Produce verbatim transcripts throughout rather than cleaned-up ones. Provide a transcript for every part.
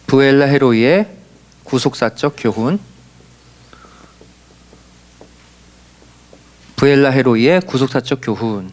부엘라 헤로이의 구속사적 교훈. 부엘라 헤로이의 구속사적 교훈.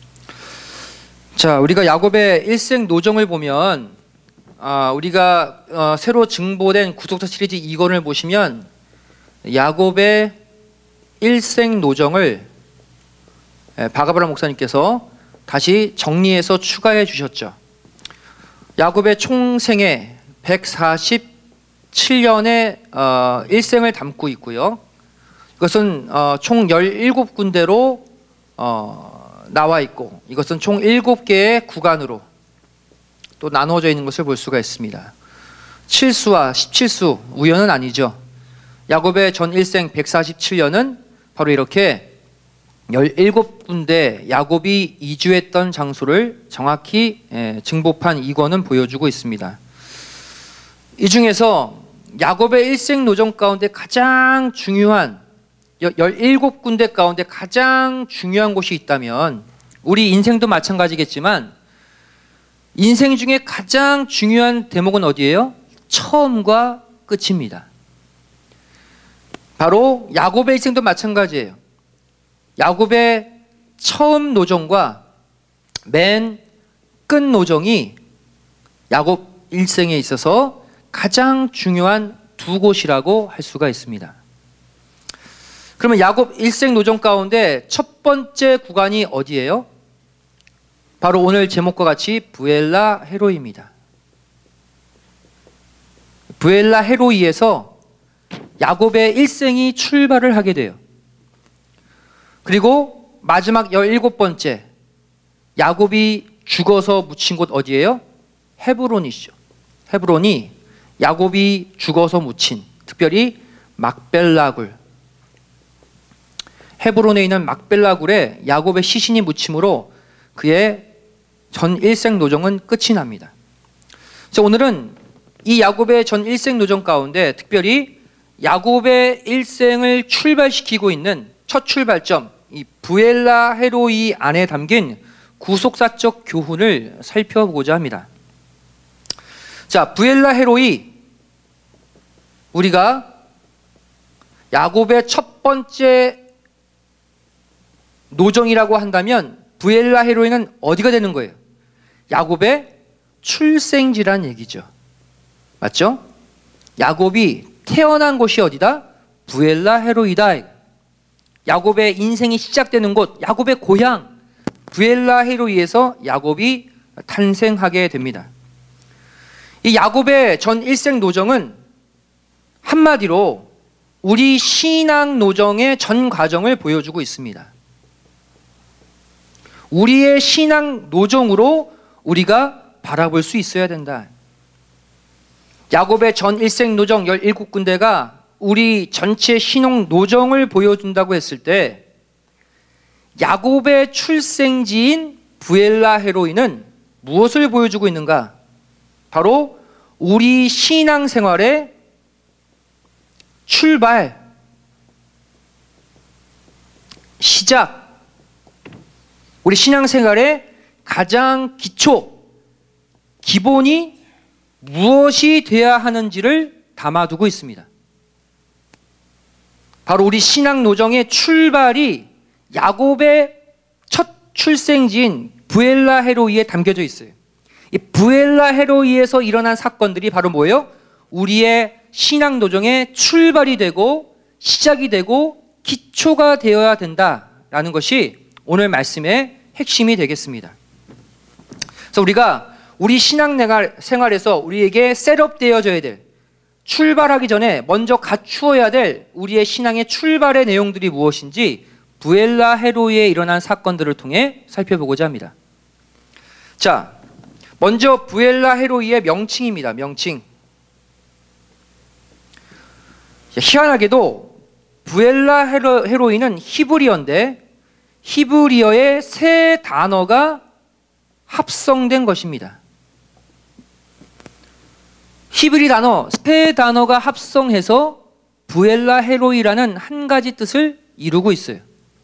자, 우리가 야곱의 일생 노정을 보면, 아, 우리가 어, 새로 증보된 구속사 시리즈 이 권을 보시면 야곱의 일생 노정을 바가브라 목사님께서 다시 정리해서 추가해 주셨죠. 야곱의 총생애 백사십칠 년의 어, 일생을 담고 있고요. 이것은 어, 총 열일곱 군데로 어, 나와 있고, 이것은 총 일곱 개의 구간으로 또 나누어져 있는 것을 볼 수가 있습니다. 칠수와 십칠수 우연은 아니죠. 야곱의 전 일생 백사십칠 년은 바로 이렇게 열일곱 군데 야곱이 이주했던 장소를 정확히 예, 증보판 이 권은 보여주고 있습니다. 이 중에서 야곱의 일생 노정 가운데 가장 중요한 열일곱 군데 가운데 가장 중요한 곳이 있다면, 우리 인생도 마찬가지겠지만 인생 중에 가장 중요한 대목은 어디예요? 처음과 끝입니다. 바로 야곱의 일생도 마찬가지예요. 야곱의 처음 노정과 맨 끝 노정이 야곱 일생에 있어서 가장 중요한 두 곳이라고 할 수가 있습니다. 그러면 야곱 일생 노정 가운데 첫 번째 구간이 어디예요? 바로 오늘 제목과 같이 부엘라 헤로이입니다. 부엘라 헤로이에서 야곱의 일생이 출발을 하게 돼요. 그리고 마지막 열일곱 번째, 야곱이 죽어서 묻힌 곳 어디예요? 헤브론이죠. 헤브론이 야곱이 죽어서 묻힌, 특별히 막벨라굴, 헤브론에 있는 막벨라굴에 야곱의 시신이 묻힘으로 그의 전 일생 노정은 끝이 납니다. 자, 오늘은 이 야곱의 전 일생 노정 가운데 특별히 야곱의 일생을 출발시키고 있는 첫 출발점, 이 부엘라 헤로이 안에 담긴 구속사적 교훈을 살펴보고자 합니다. 자, 부엘라 헤로이, 우리가 야곱의 첫 번째 노정이라고 한다면 부엘라 헤로이는 어디가 되는 거예요? 야곱의 출생지란 얘기죠. 맞죠? 야곱이 태어난 곳이 어디다? 부엘라 헤로이다. 야곱의 인생이 시작되는 곳, 야곱의 고향 부엘라 헤로이에서 야곱이 탄생하게 됩니다. 이 야곱의 전 일생 노정은 한마디로 우리 신앙 노정의 전 과정을 보여주고 있습니다. 우리의 신앙 노정으로 우리가 바라볼 수 있어야 된다. 야곱의 전 일생 노정 열일곱 군데가 우리 전체 신앙 노정을 보여준다고 했을 때, 야곱의 출생지인 부엘라 헤로이는 무엇을 보여주고 있는가? 바로 우리 신앙생활의 출발, 시작, 우리 신앙생활의 가장 기초, 기본이 무엇이 돼야 하는지를 담아두고 있습니다. 바로 우리 신앙 노정의 출발이 야곱의 첫 출생지인 부엘라 헤로이에 담겨져 있어요. 이 부엘라 헤로이에서 일어난 사건들이 바로 뭐예요? 우리의 신앙 노정의 출발이 되고 시작이 되고 기초가 되어야 된다라는 것이 오늘 말씀의 핵심이 되겠습니다. 그래서 우리가 우리 신앙 생활에서 우리에게 셋업되어져야 될, 출발하기 전에 먼저 갖추어야 될 우리의 신앙의 출발의 내용들이 무엇인지 부엘라 헤로이에 일어난 사건들을 통해 살펴보고자 합니다. 자, 먼저 부엘라 헤로이의 명칭입니다. 명칭. 희한하게도 부엘라 헤로, 헤로이는 히브리어인데 히브리어의 세 단어가 합성된 것입니다. 히브리 단어 세 단어가 합성해서 부엘라 헤로이라는 한 가지 뜻을 이루고 있어요.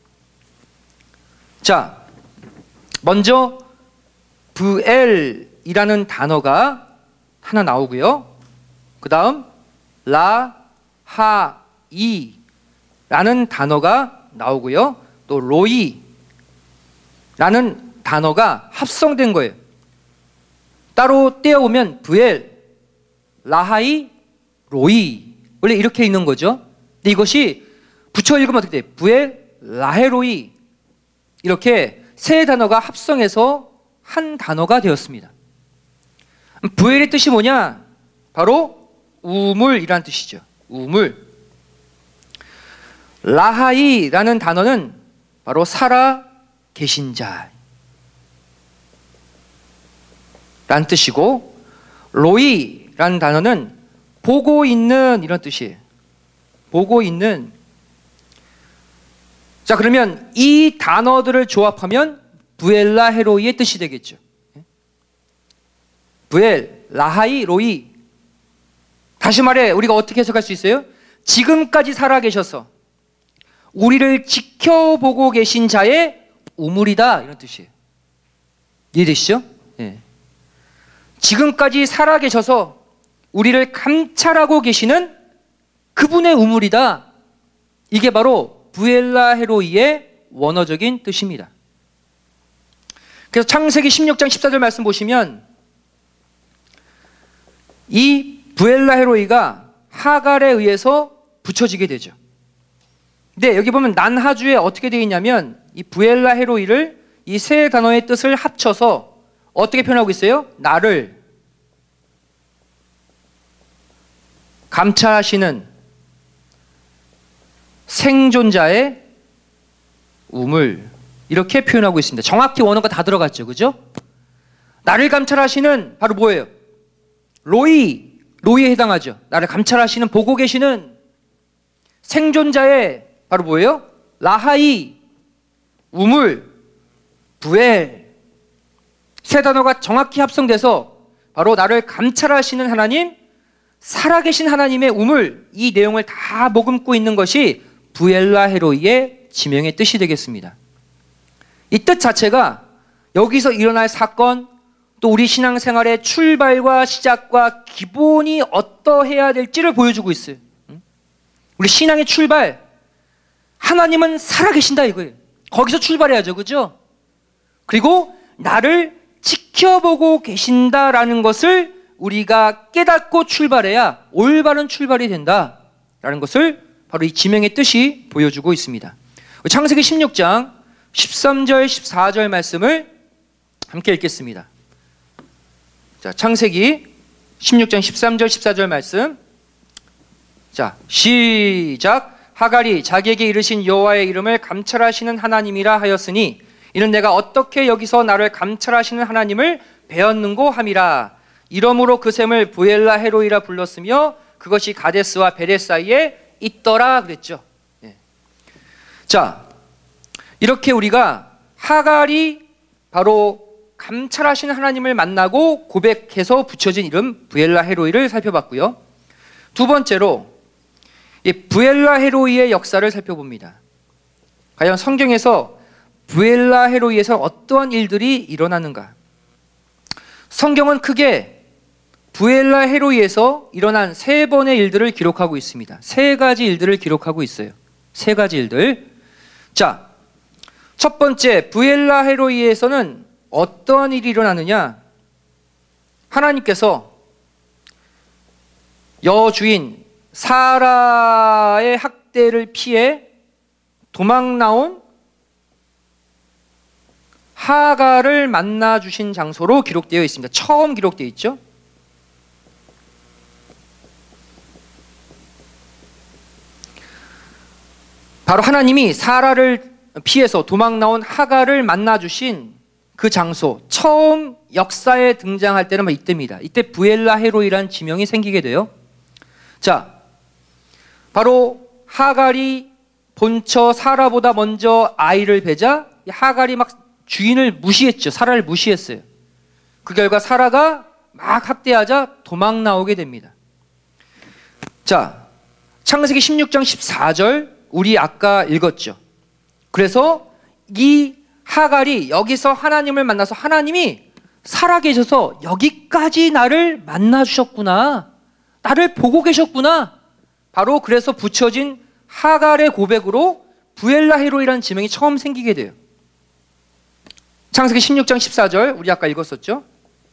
자, 먼저 부엘이라는 단어가 하나 나오고요. 그 다음 라하이 라는 단어가 나오고요. 또 로이 라는 단어가 합성된 거예요. 따로 떼어보면 부엘, 라하이, 로이 원래 이렇게 있는 거죠. 근데 이것이 붙여 읽으면 어떻게 돼? 부엘, 라헤로이 이렇게 세 단어가 합성해서 한 단어가 되었습니다. 부엘의 뜻이 뭐냐? 바로 우물이란 뜻이죠. 우물. 라하이라는 단어는 바로 살아 계신 자 라는 뜻이고, 로이라는 단어는 보고 있는 이런 뜻이에요. 보고 있는. 자, 그러면 이 단어들을 조합하면 부엘라 헤로이의 뜻이 되겠죠. 부엘, 라하이, 로이. 다시 말해 우리가 어떻게 해석할 수 있어요? 지금까지 살아계셔서 우리를 지켜보고 계신 자의 우물이다 이런 뜻이에요. 이해되시죠? 예. 지금까지 살아계셔서 우리를 감찰하고 계시는 그분의 우물이다. 이게 바로 부엘라 헤로이의 원어적인 뜻입니다. 그래서 창세기 십육 장 십사 절 말씀 보시면 이 부엘라 헤로이가 하갈에 의해서 붙여지게 되죠. 근데 여기 보면 난하주에 어떻게 되어 있냐면 이 부엘라 헤로이를 이 세 단어의 뜻을 합쳐서 어떻게 표현하고 있어요? 나를 감찰하시는 생존자의 우물 이렇게 표현하고 있습니다. 정확히 원어가 다 들어갔죠. 그죠? 나를 감찰하시는 바로 뭐예요? 로이, 로이에 해당하죠. 나를 감찰하시는 보고 계시는 생존자의 바로 뭐예요? 라하이, 우물, 부엘 세 단어가 정확히 합성돼서 바로 나를 감찰하시는 하나님, 살아계신 하나님의 우물 이 내용을 다 머금고 있는 것이 부엘라 헤로이의 지명의 뜻이 되겠습니다. 이 뜻 자체가 여기서 일어날 사건 또 우리 신앙생활의 출발과 시작과 기본이 어떠해야 될지를 보여주고 있어요. 우리 신앙의 출발 하나님은 살아계신다 이거예요. 거기서 출발해야죠. 그죠? 그리고 나를 지켜보고 계신다라는 것을 우리가 깨닫고 출발해야 올바른 출발이 된다라는 것을 바로 이 지명의 뜻이 보여주고 있습니다. 창세기 십육 장 십삼 절 십사 절 말씀을 함께 읽겠습니다. 자, 창세기 십육 장 십삼 절 십사 절 말씀. 자, 시작. 하갈이 자기에게 이르신 여호와의 이름을 감찰하시는 하나님이라 하였으니 이는 내가 어떻게 여기서 나를 감찰하시는 하나님을 배웠는고 함이라. 이러므로 그 샘을 부엘라 헤로이라 불렀으며 그것이 가데스와 베레 사이에 있더라 그랬죠. 예. 자, 이렇게 우리가 하갈이 바로 감찰하시는 하나님을 만나고 고백해서 붙여진 이름 부엘라 헤로이를 살펴봤고요. 두 번째로 이 부엘라 헤로이의 역사를 살펴봅니다. 과연 성경에서 부엘라 헤로이에서 어떠한 일들이 일어나는가? 성경은 크게 부엘라 헤로이에서 일어난 세 번의 일들을 기록하고 있습니다. 세 가지 일들을 기록하고 있어요. 세 가지 일들. 자, 첫 번째 부엘라 헤로이에서는 어떠한 일이 일어나느냐? 하나님께서 여주인 사라의 학대를 피해 도망 나온 하갈을 만나 주신 장소로 기록되어 있습니다. 처음 기록되어 있죠. 바로 하나님이 사라를 피해서 도망 나온 하갈을 만나 주신 그 장소, 처음 역사에 등장할 때는 이때입니다. 이때 부엘라 헤로이라는 지명이 생기게 돼요. 자, 바로 하갈이 본처 사라보다 먼저 아이를 배자 하갈이 막 주인을 무시했죠. 사라를 무시했어요. 그 결과 사라가 막 학대하자 도망 나오게 됩니다. 자, 창세기 십육 장 십사 절 우리 아까 읽었죠. 그래서 이 하갈이 여기서 하나님을 만나서 하나님이 살아계셔서 여기까지 나를 만나 주셨구나 나를 보고 계셨구나. 바로 그래서 붙여진 하갈의 고백으로 부엘라 헤로이라는 지명이 처음 생기게 돼요. 창세기 십육 장 십사 절 우리 아까 읽었었죠.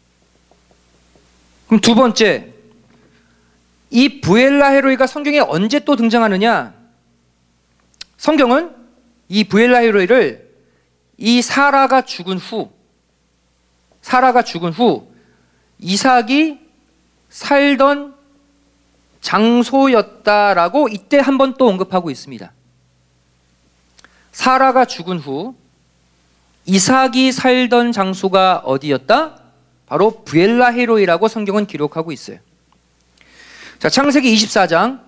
그럼 두 번째, 이 부엘라 헤로이가 성경에 언제 또 등장하느냐? 성경은 이 부엘라 헤로이를 이 사라가 죽은 후 사라가 죽은 후 이삭이 살던 장소였다라고 이때 한 번 또 언급하고 있습니다. 사라가 죽은 후 이삭이 살던 장소가 어디였다? 바로 부엘라 헤로이라고 성경은 기록하고 있어요. 자, 창세기 이십사 장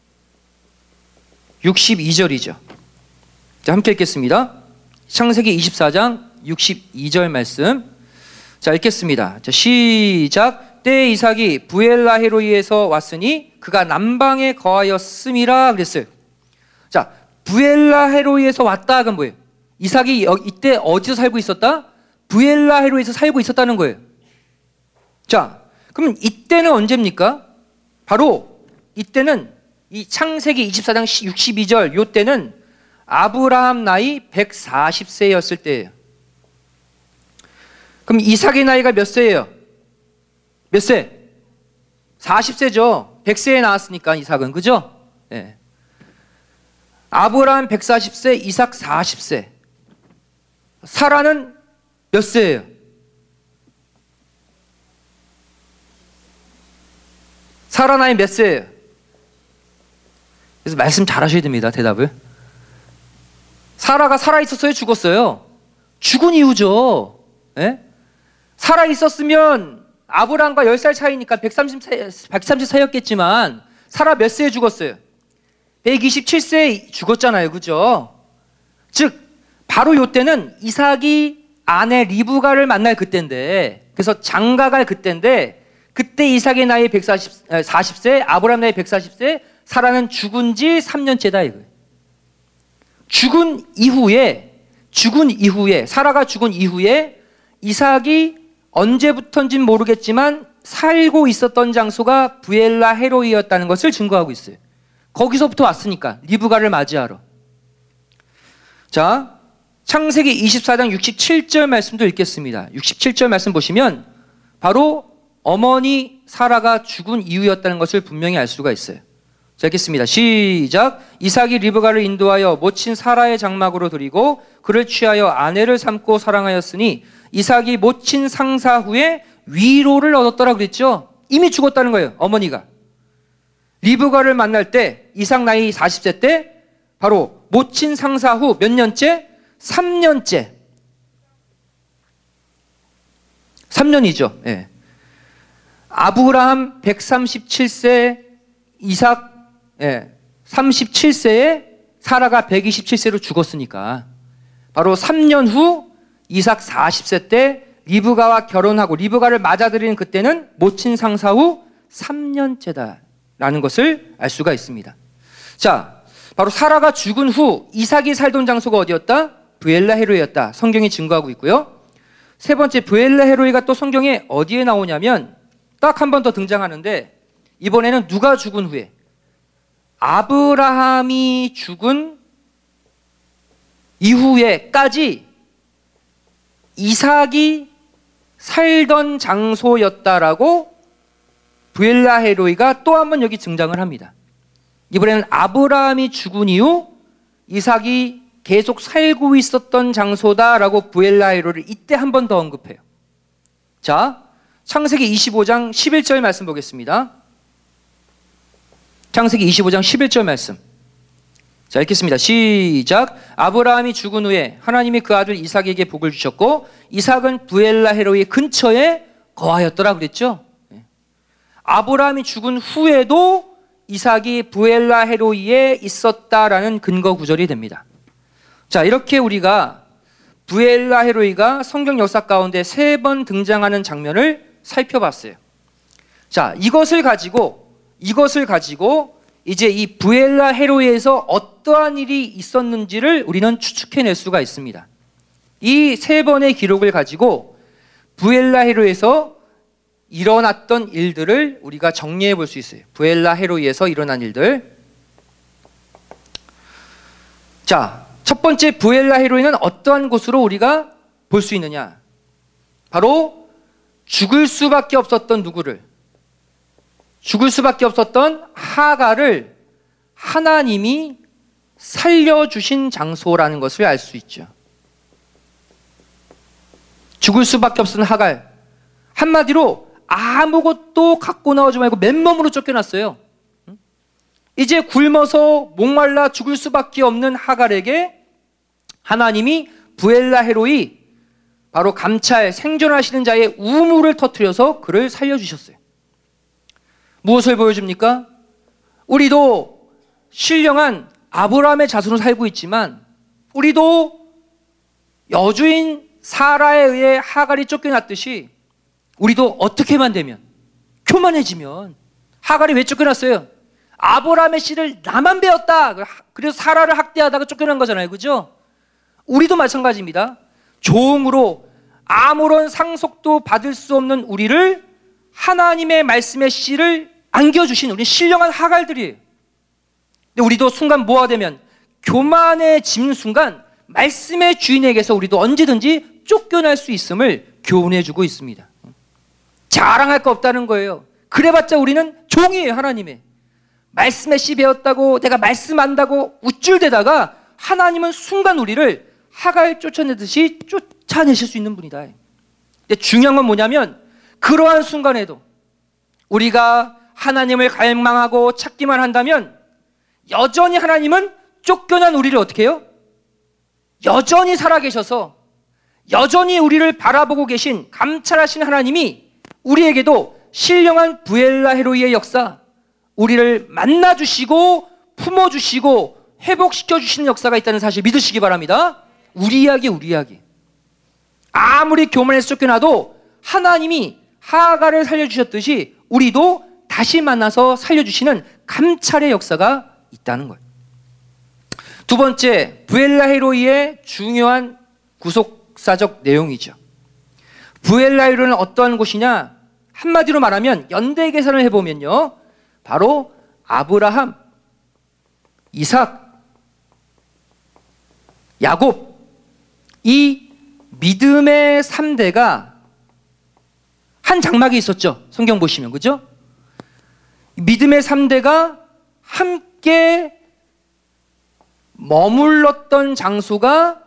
육십이 절이죠. 자, 함께 읽겠습니다. 창세기 이십사 장 육십이 절 말씀. 자, 읽겠습니다. 자, 시작. 때에 이삭이 부엘라 헤로이에서 왔으니 그가 남방에 거하였음이라 그랬어요. 자, 부엘라 헤로이에서 왔다. 그건 뭐예요? 이삭이 이때 어디서 살고 있었다? 부엘라 헤로이에서 살고 있었다는 거예요. 자, 그럼 이때는 언제입니까? 바로 이때는 이 창세기 이십사 장 육십이 절 이때는 아브라함 나이 백사십 세였을 때예요. 그럼 이삭의 나이가 몇 세예요? 몇 세? 사십 세죠. 백 세에 나왔으니까 이삭은, 그죠? 네. 아브라함 백사십 세, 이삭 사십 세. 사라는 몇 세예요? 사라 나이 몇 세예요? 그래서 말씀 잘 하셔야 됩니다. 대답을. 사라가 살아있었어요? 죽었어요? 죽은 이유죠. 예? 살아있었으면 아브라함과 열 살 차이니까 백삼십 세, 백삼십 세였겠지만 사라 몇 세에 죽었어요? 백이십칠 세에 죽었잖아요. 그죠? 즉 바로 이때는 이삭이 아내 리브가를 만날 그때인데, 그래서 장가갈 그때인데, 그때 이삭의 나이 백사십, 사십 세, 아브라함 나이 백사십 세, 사라는 죽은 지 삼 년째다 이거예요. 죽은 이후에 죽은 이후에 사라가 죽은 이후에 이삭이 언제부턴지는 모르겠지만 살고 있었던 장소가 부엘라 헤로이였다는 것을 증거하고 있어요. 거기서부터 왔으니까 리브가를 맞이하러. 자, 창세기 이십사 장 육십칠 절 말씀도 읽겠습니다. 육십칠 절 말씀 보시면 바로 어머니 사라가 죽은 이유였다는 것을 분명히 알 수가 있어요. 자, 읽겠습니다. 시작. 이삭이 리브가를 인도하여 모친 사라의 장막으로 들이고 그를 취하여 아내를 삼고 사랑하였으니 이삭이 모친 상사 후에 위로를 얻었더라 그랬죠. 이미 죽었다는 거예요. 어머니가. 리브가를 만날 때 이삭 나이 사십 세 때 바로 모친 상사 후 몇 년째? 삼 년째. 삼 년이죠. 예. 아브라함 백삼십칠 세, 이삭 예, 삼십칠 세에 사라가 백이십칠 세로 죽었으니까 바로 삼 년 후 이삭 사십 세 때 리브가와 결혼하고 리브가를 맞아들이는 그때는 모친 상사 후 삼 년째다라는 것을 알 수가 있습니다. 자, 바로 사라가 죽은 후 이삭이 살던 장소가 어디였다? 부엘라 헤로이였다. 성경이 증거하고 있고요. 세 번째, 부엘라 헤로이가 또 성경에 어디에 나오냐면 딱 한 번 더 등장하는데 이번에는 누가 죽은 후에? 아브라함이 죽은 이후에까지 이삭이 살던 장소였다라고 부엘라 헤로이가 또 한 번 여기 등장을 합니다. 이번에는 아브라함이 죽은 이후 이삭이 계속 살고 있었던 장소다라고 부엘라 헤로이를 이때 한 번 더 언급해요. 자, 창세기 이십오 장 십일 절 말씀 보겠습니다. 창세기 이십오 장 십일 절 말씀. 자, 읽겠습니다. 시작. 아브라함이 죽은 후에 하나님이 그 아들 이삭에게 복을 주셨고 이삭은 부엘라 헤로이 근처에 거하였더라 그랬죠. 아브라함이 죽은 후에도 이삭이 부엘라 헤로이에 있었다라는 근거 구절이 됩니다. 자, 이렇게 우리가 부엘라 헤로이가 성경 역사 가운데 세 번 등장하는 장면을 살펴봤어요. 자, 이것을 가지고 이것을 가지고 이제 이 부엘라 헤로이에서 어떠한 일이 있었는지를 우리는 추측해낼 수가 있습니다. 이 세 번의 기록을 가지고 부엘라 헤로이에서 일어났던 일들을 우리가 정리해 볼 수 있어요. 부엘라 헤로이에서 일어난 일들. 자, 첫 번째 부엘라 헤로이는 어떠한 곳으로 우리가 볼 수 있느냐? 바로 죽을 수밖에 없었던 누구를? 죽을 수밖에 없었던 하갈을 하나님이 살려주신 장소라는 것을 알 수 있죠. 죽을 수밖에 없었던 하갈. 한마디로 아무것도 갖고 나오지 말고 맨몸으로 쫓겨났어요. 이제 굶어서 목말라 죽을 수밖에 없는 하갈에게 하나님이 부엘라 헤로이, 바로 감찰, 생존하시는 자의 우물을 터뜨려서 그를 살려주셨어요. 무엇을 보여줍니까? 우리도 신령한 아브라함의 자손으로 살고 있지만 우리도 여주인 사라에 의해 하갈이 쫓겨났듯이 우리도 어떻게만 되면, 교만해지면, 하갈이 왜 쫓겨났어요? 아브라함의 씨를 나만 배웠다. 그래서 사라를 학대하다가 쫓겨난 거잖아요. 그죠? 우리도 마찬가지입니다. 종으로 아무런 상속도 받을 수 없는 우리를 하나님의 말씀의 씨를 안겨주신 우리 신령한 하갈들이에요. 근데 우리도 순간 뭐가 되면, 교만해진 순간 말씀의 주인에게서 우리도 언제든지 쫓겨날 수 있음을 교훈해주고 있습니다. 자랑할 거 없다는 거예요. 그래봤자 우리는 종이에요. 하나님의 말씀의 씨 배웠다고, 내가 말씀 안다고 우쭐대다가 하나님은 순간 우리를 하갈 쫓아내듯이 쫓아내실 수 있는 분이다. 근데 중요한 건 뭐냐면, 그러한 순간에도 우리가 하나님을 갈망하고 찾기만 한다면 여전히 하나님은 쫓겨난 우리를 어떻게 해요? 여전히 살아계셔서 여전히 우리를 바라보고 계신 감찰하신 하나님이 우리에게도 신령한 부엘라 헤로이의 역사, 우리를 만나주시고 품어주시고 회복시켜주시는 역사가 있다는 사실 믿으시기 바랍니다. 우리 이야기 우리 이야기. 아무리 교만해서 쫓겨나도 하나님이 하갈을 살려주셨듯이 우리도 다시 만나서 살려주시는 감찰의 역사가 있다는 거예요. 두 번째, 부엘라 헤로이의 중요한 구속사적 내용이죠. 부엘라 헤로이는 어떠한 곳이냐? 한마디로 말하면 연대 계산을 해보면요, 바로 아브라함, 이삭, 야곱, 이 믿음의 삼 대가 한 장막에 있었죠. 성경 보시면, 그죠? 믿음의 삼 대가 함께 머물렀던 장소가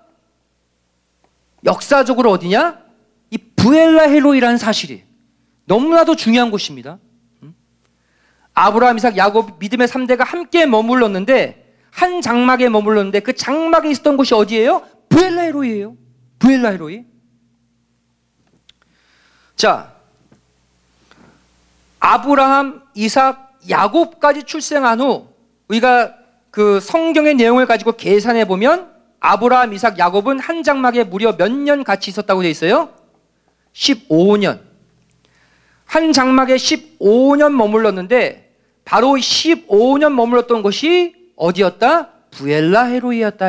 역사적으로 어디냐? 이 부엘라 헤로이라는 사실이 너무나도 중요한 곳입니다. 아브라함, 이삭, 야곱, 믿음의 삼 대가 함께 머물렀는데, 한 장막에 머물렀는데 그 장막에 있었던 곳이 어디예요? 부엘라 헤로이예요. 부엘라 헤로이. 자, 아브라함, 이삭, 야곱까지 출생한 후 우리가 그 성경의 내용을 가지고 계산해 보면 아브라함, 이삭, 야곱은 한 장막에 무려 몇 년 같이 있었다고 되어 있어요? 십오 년. 한 장막에 십오 년 머물렀는데 바로 십오 년 머물렀던 곳이 어디였다? 부엘라 헤로이였다.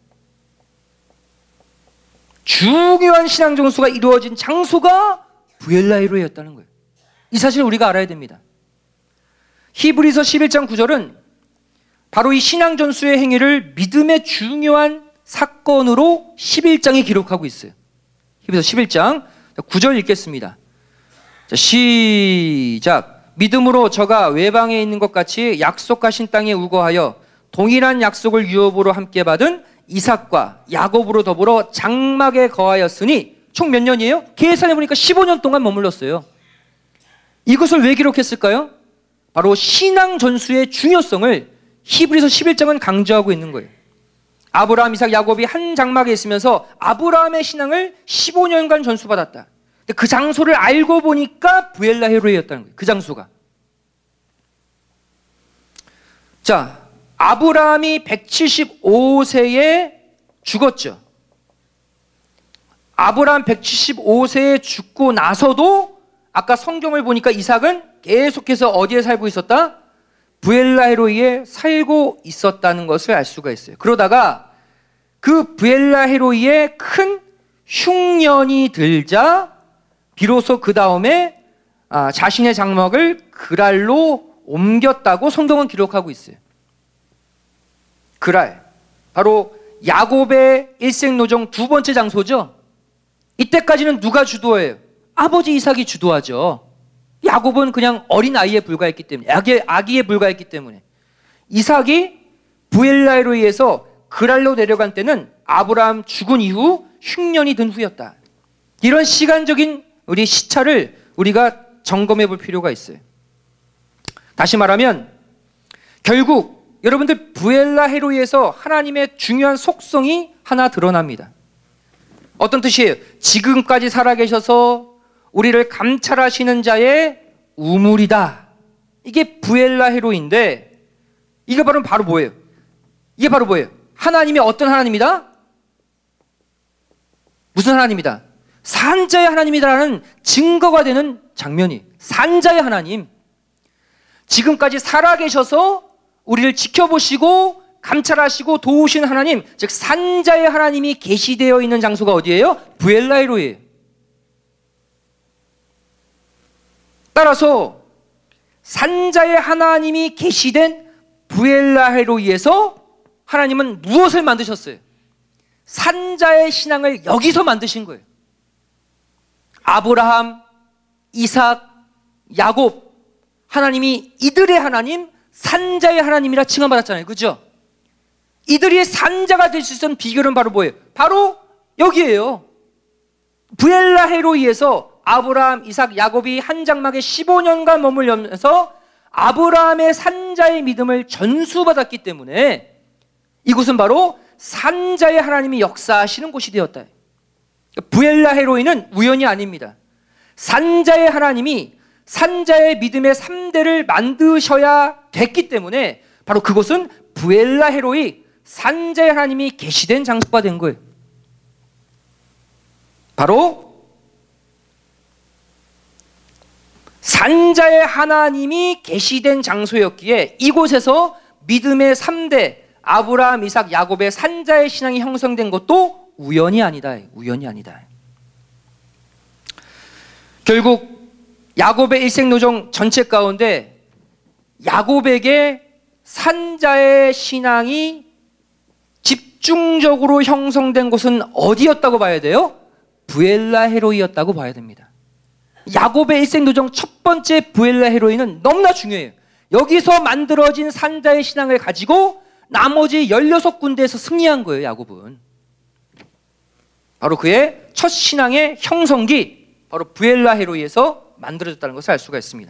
중요한 신앙 정수가 이루어진 장소가 부엘라 헤로이였다는 거예요. 이 사실을 우리가 알아야 됩니다. 히브리서 십일 장 구 절은 바로 이 신앙 전수의 행위를 믿음의 중요한 사건으로 십일 장이 기록하고 있어요. 히브리서 십일 장 구 절 읽겠습니다. 자, 시작. 믿음으로 저가 외방에 있는 것 같이 약속하신 땅에 우거하여 동일한 약속을 유업으로 함께 받은 이삭과 야곱으로 더불어 장막에 거하였으니 총 몇 년이에요? 계산해보니까 십오 년 동안 머물렀어요. 이것을 왜 기록했을까요? 바로 신앙 전수의 중요성을 히브리서 십일 장은 강조하고 있는 거예요. 아브라함, 이삭, 야곱이 한 장막에 있으면서 아브라함의 신앙을 십오 년간 전수받았다. 근데 그 장소를 알고 보니까 부엘라 헤로이였다는 거예요. 그 장소가. 자, 아브라함이 백칠십오 세에 죽었죠. 아브라함 백칠십오 세에 죽고 나서도 아까 성경을 보니까 이삭은 계속해서 어디에 살고 있었다? 부엘라 헤로이에 살고 있었다는 것을 알 수가 있어요. 그러다가 그 부엘라 헤로이에 큰 흉년이 들자 비로소 그 다음에 아, 자신의 장막을 그랄로 옮겼다고 성경은 기록하고 있어요. 그랄, 바로 야곱의 일생노정 두 번째 장소죠. 이때까지는 누가 주도해요? 아버지 이삭이 주도하죠. 야곱은 그냥 어린 아이에 불과했기 때문에, 아기, 아기에 불과했기 때문에. 이삭이 브엘라헤로이에서 그랄로 내려간 때는 아브라함 죽은 이후 육 년이 든 후였다. 이런 시간적인 우리 시차를 우리가 점검해 볼 필요가 있어요. 다시 말하면 결국 여러분들 브엘라헤로이에서 하나님의 중요한 속성이 하나 드러납니다. 어떤 뜻이에요? 지금까지 살아계셔서 우리를 감찰하시는 자의 우물이다. 이게 브엘라헤로이인데 이게 바로 바로 뭐예요? 이게 바로 뭐예요? 하나님이 어떤 하나님이다? 무슨 하나님이다? 산자의 하나님이다라는 증거가 되는 장면이, 산자의 하나님, 지금까지 살아계셔서 우리를 지켜보시고 감찰하시고 도우신 하나님, 즉 산자의 하나님이 계시되어 있는 장소가 어디예요? 브엘라헤로이에요. 따라서 산자의 하나님이 계시된 브엘라헤로이에서 하나님은 무엇을 만드셨어요? 산자의 신앙을 여기서 만드신 거예요. 아브라함, 이삭, 야곱, 하나님이 이들의 하나님, 산자의 하나님이라 칭함받았잖아요. 그죠? 이들이 산자가 될 수 있는 비결은 바로 뭐예요? 바로 여기에요. 브엘라헤로이에서 아브라함, 이삭, 야곱이 한 장막에 십오 년간 머물면서 아브라함의 산자의 믿음을 전수받았기 때문에 이곳은 바로 산자의 하나님이 역사하시는 곳이 되었다. 브엘라헤로이는 우연이 아닙니다. 산자의 하나님이 산자의 믿음의 삼 대를 만드셔야 됐기 때문에 바로 그곳은 브엘라헤로이, 산자의 하나님이 계시된 장소가 된 거예요. 바로 산자의 하나님이 계시된 장소였기에 이곳에서 믿음의 삼 대 아브라함, 이삭, 야곱의 산자의 신앙이 형성된 것도 우연이 아니다. 우연이 아니다. 결국 야곱의 일생노정 전체 가운데 야곱에게 산자의 신앙이 집중적으로 형성된 곳은 어디였다고 봐야 돼요? 브엘라헤로이였다고 봐야 됩니다. 야곱의 일생노정 첫 번째 브엘라헤로이는 너무나 중요해요. 여기서 만들어진 산자의 신앙을 가지고 나머지 열여섯 군데에서 승리한 거예요. 야곱은 바로 그의 첫 신앙의 형성기, 바로 브엘라헤로이에서 만들어졌다는 것을 알 수가 있습니다.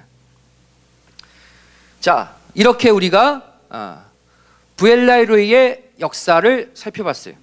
자, 이렇게 우리가 아, 브엘라헤로이의 역사를 살펴봤어요.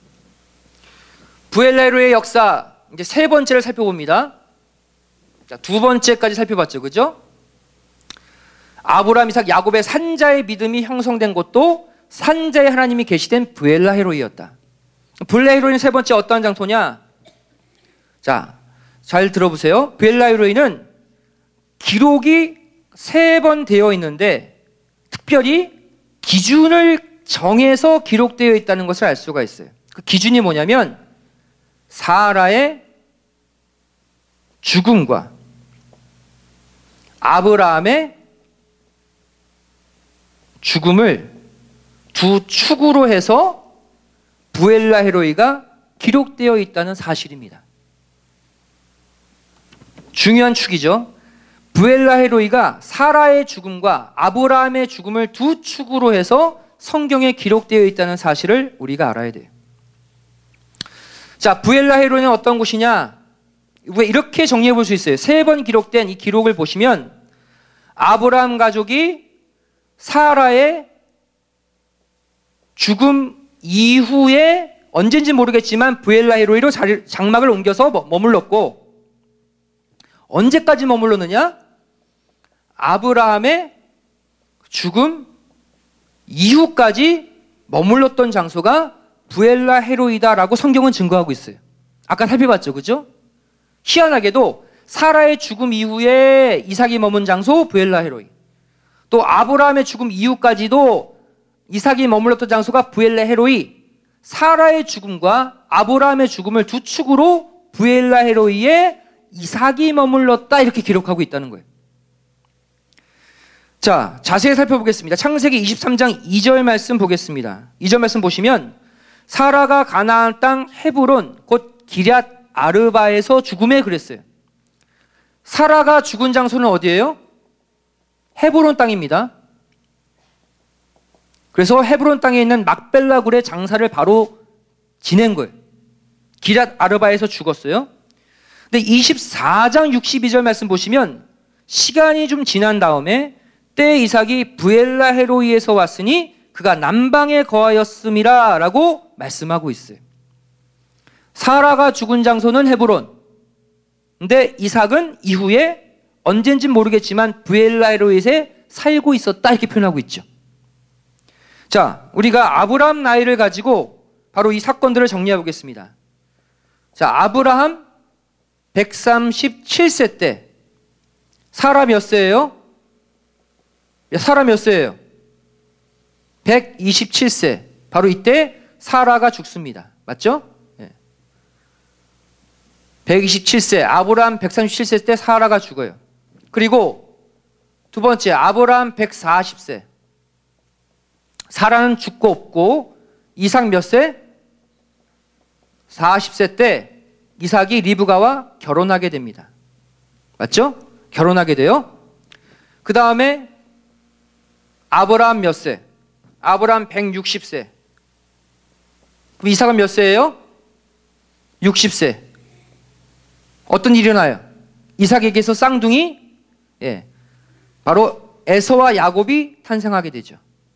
브엘라헤로이의 역사 이제 세 번째를 살펴봅니다. 자, 두 번째까지 살펴봤죠, 그죠? 아브라함, 이삭, 야곱의 산자의 믿음이 형성된 곳도 산자의 하나님이 계시된 브엘라헤로이였다. 브엘라헤로이는 세 번째 어떠한 장소냐? 자, 잘 들어보세요. 브엘라헤로이는 기록이 세 번 되어 있는데 특별히 기준을 정해서 기록되어 있다는 것을 알 수가 있어요. 그 기준이 뭐냐면 사라의 죽음과 아브라함의 죽음을 두 축으로 해서 브엘라헤로이가 기록되어 있다는 사실입니다. 중요한 축이죠. 브엘라헤로이가 사라의 죽음과 아브라함의 죽음을 두 축으로 해서 성경에 기록되어 있다는 사실을 우리가 알아야 돼요. 자, 브엘라헤로이는 어떤 곳이냐? 왜 이렇게 정리해 볼 수 있어요. 세 번 기록된 이 기록을 보시면 아브라함 가족이 사라의 죽음 이후에 언젠지 모르겠지만 브엘라헤로이로 자리, 장막을 옮겨서 머물렀고, 언제까지 머물렀느냐? 아브라함의 죽음 이후까지 머물렀던 장소가 브엘라헤로이다라고 성경은 증거하고 있어요. 아까 살펴봤죠, 그죠? 희한하게도 사라의 죽음 이후에 이삭이 머문 장소 브엘라헤로이, 또 아브라함의 죽음 이후까지도 이삭이 머물렀던 장소가 브엘라헤로이, 사라의 죽음과 아브라함의 죽음을 두 축으로 브엘라헤로이에 이삭이 머물렀다 이렇게 기록하고 있다는 거예요. 자, 자세히 살펴보겠습니다. 창세기 이십삼 장 이 절 말씀 보겠습니다. 이 절 말씀 보시면 사라가 가나안 땅 헤브론 곧 기럇 아르바에서 죽음에 그랬어요. 사라가 죽은 장소는 어디예요? 헤브론 땅입니다. 그래서 헤브론 땅에 있는 막벨라 굴의 장사를 바로 지낸 거예요. 기럇 아르바에서 죽었어요. 근데 이십사 장 육십이 절 말씀 보시면 시간이 좀 지난 다음에 때 이삭이 부엘라 헤로이에서 왔으니 그가 남방에 거하였음이라 라고 말씀하고 있어요. 사라가 죽은 장소는 헤브론. 근데 이삭은 이후에 언젠진 모르겠지만 부엘라 헤로이에 살고 있었다 이렇게 표현하고 있죠. 자, 우리가 아브라함 나이를 가지고 바로 이 사건들을 정리해 보겠습니다. 자, 아브라함 백삼십칠 세 때 사라 몇 세예요? 사라 몇 세예요? 백이십칠 세. 바로 이때 사라가 죽습니다. 맞죠? 백이십칠 세, 아브라함 백삼십칠 세 때 사라가 죽어요. 그리고 두 번째, 아브라함 백사십 세. 사라는 죽고 없고 이삭 몇 세? 사십 세 때 이삭이 리브가와 결혼하게 됩니다. 맞죠? 결혼하게 돼요. 그 다음에 아브라함 몇 세? 아브라함 백육십 세. 그럼 이삭은 몇 세예요? 육십 세. 어떤 일이 일어나요? 이삭에게서 쌍둥이, 예, 바로 에서와 야곱이 탄생하게 되죠.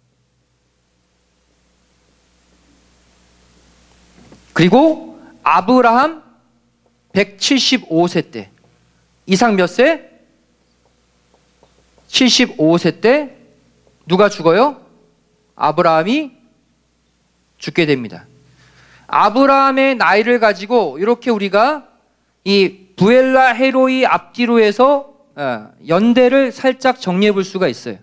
그리고 아브라함 백칠십오 세 때 이삭 몇 세? 칠십오 세 때 누가 죽어요? 아브라함이 죽게 됩니다. 아브라함의 나이를 가지고 이렇게 우리가 이 부엘라 헤로이 앞뒤로 해서 연대를 살짝 정리해 볼 수가 있어요.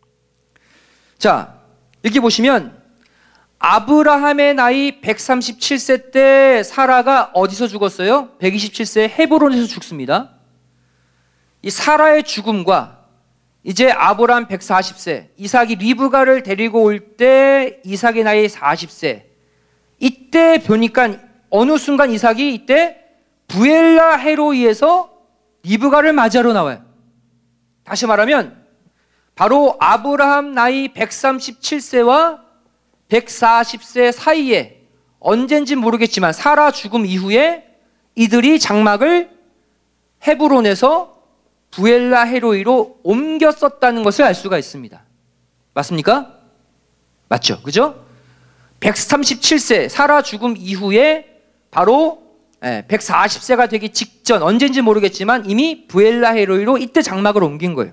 자, 여기 보시면 아브라함의 나이 백삼십칠 세 때 사라가 어디서 죽었어요? 백이십칠 세 헤브론에서 죽습니다. 이 사라의 죽음과 이제 아브라함 백사십 세, 이삭이 리브가를 데리고 올 때 이삭의 나이 사십 세. 이때 보니까 어느 순간 이삭이 이때 부엘라 헤로이에서 리브가를 맞이하러 나와요. 다시 말하면 바로 아브라함 나이 백삼십칠 세와 백사십 세 사이에 언젠지 모르겠지만 사라 죽음 이후에 이들이 장막을 헤브론에서 부엘라 헤로이로 옮겼었다는 것을 알 수가 있습니다. 맞습니까? 맞죠? 그죠? 백삼십칠 세 사라 죽음 이후에 바로 백사십 세가 되기 직전, 언젠지 모르겠지만 이미 부엘라 헤로이로 이때 장막을 옮긴 거예요.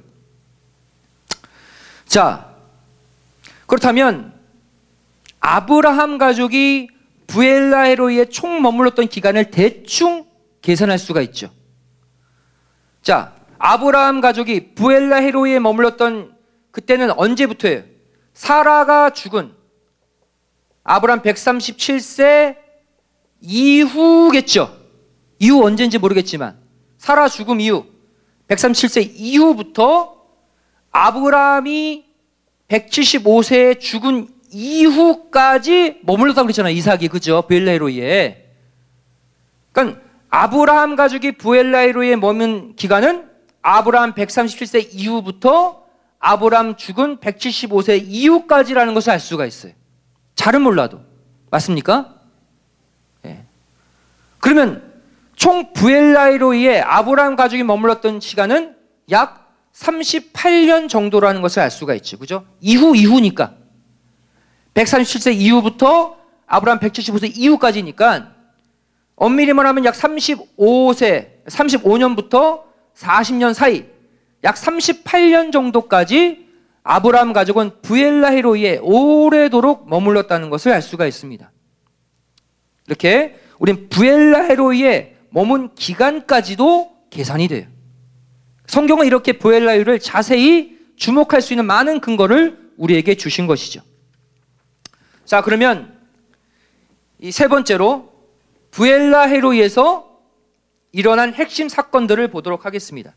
자, 그렇다면 아브라함 가족이 부엘라 헤로이에 총 머물렀던 기간을 대충 계산할 수가 있죠. 자, 아브라함 가족이 부엘라 헤로이에 머물렀던 그때는 언제부터예요? 사라가 죽은 아브라함 백삼십칠 세 이후겠죠. 이후 언제인지 모르겠지만 사라 죽음 이후 백삼십칠 세 이후부터 아브라함이 백칠십오 세에 죽은 이후까지 머물렀다고 그랬잖아요. 이삭이. 그죠? 부엘라 헤로이에. 그러니까 아브라함 가족이 부엘라 헤로이에 머문 기간은 아브라함 백삼십칠 세 이후부터 아브라함 죽은 백칠십오 세 이후까지라는 것을 알 수가 있어요. 잘은 몰라도. 맞습니까? 네. 그러면 총 부엘라 헤로이에 아브라함 가족이 머물렀던 시간은 약 삼십팔 년 정도라는 것을 알 수가 있죠. 그죠? 이후 이후니까. 백삼십칠 세 이후부터 아브라함 백칠십오 세 이후까지니까 엄밀히 말하면 약 삼십오 세, 삼십오 년부터 사십 년 사이 약 삼십팔 년 정도까지 아브라함 가족은 부엘라 헤로이에 오래도록 머물렀다는 것을 알 수가 있습니다. 이렇게 우린 부엘라 헤로이에 머문 기간까지도 계산이 돼요. 성경은 이렇게 부엘라 헤로이를 자세히 주목할 수 있는 많은 근거를 우리에게 주신 것이죠. 자, 그러면 이 세 번째로 부엘라 헤로이에서 일어난 핵심 사건들을 보도록 하겠습니다.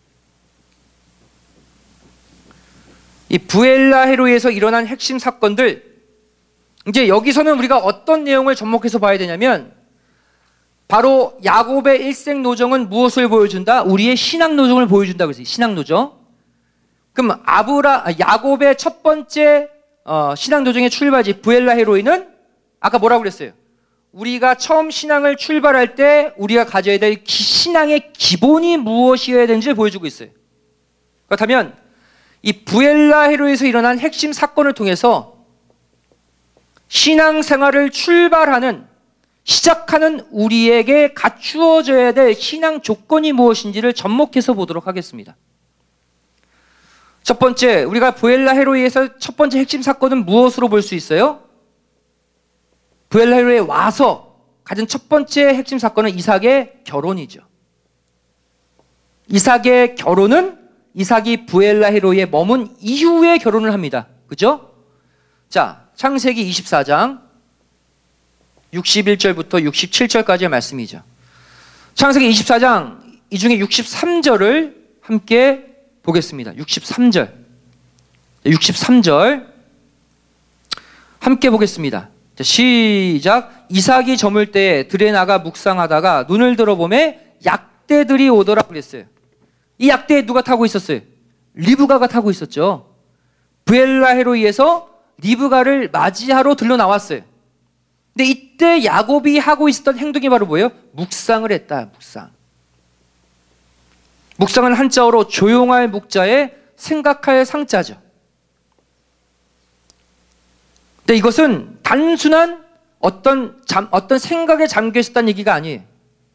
이 부엘라 헤로이에서 일어난 핵심 사건들, 이제 여기서는 우리가 어떤 내용을 접목해서 봐야 되냐면 바로 야곱의 일생 노정은 무엇을 보여준다? 우리의 신앙 노정을 보여준다고 했어요. 신앙 노정. 그럼 아브라 야곱의 첫 번째 어, 신앙 노정의 출발지 부엘라 헤로이는 아까 뭐라고 그랬어요? 우리가 처음 신앙을 출발할 때 우리가 가져야 될 기, 신앙의 기본이 무엇이어야 되는지를 보여주고 있어요. 그렇다면 이 부엘라 헤로이에서 일어난 핵심 사건을 통해서 신앙생활을 출발하는 시작하는 우리에게 갖추어져야 될 신앙 조건이 무엇인지를 접목해서 보도록 하겠습니다. 첫 번째, 우리가 부엘라 헤로이에서 첫 번째 핵심 사건은 무엇으로 볼 수 있어요? 부엘라 헤로이에 와서 가진 첫 번째 핵심 사건은 이삭의 결혼이죠. 이삭의 결혼은 이삭이 부엘라 헤로이에 머문 이후에 결혼을 합니다. 그죠? 자, 창세기 이십사 장 육십일 절부터 육십칠 절까지의 말씀이죠. 창세기 이십사 장 이 중에 육십삼 절을 함께 보겠습니다. 육십삼 절. 육십삼 절 함께 보겠습니다. 자, 시작. 이삭이 저물 때에 들에 나가 묵상하다가 눈을 들어보매 약대들이 오더라 그랬어요. 이 약대에 누가 타고 있었어요? 리브가가 타고 있었죠. 부엘라 헤로이에서 리브가를 맞이하러 들러 나왔어요. 근데 이때 야곱이 하고 있었던 행동이 바로 뭐예요? 묵상을 했다. 묵상. 묵상은 한자어로 조용할 묵자에 생각할 상자죠. 근데 이것은 단순한 어떤 잠, 어떤 생각에 잠겨 있었다는 얘기가 아니에요.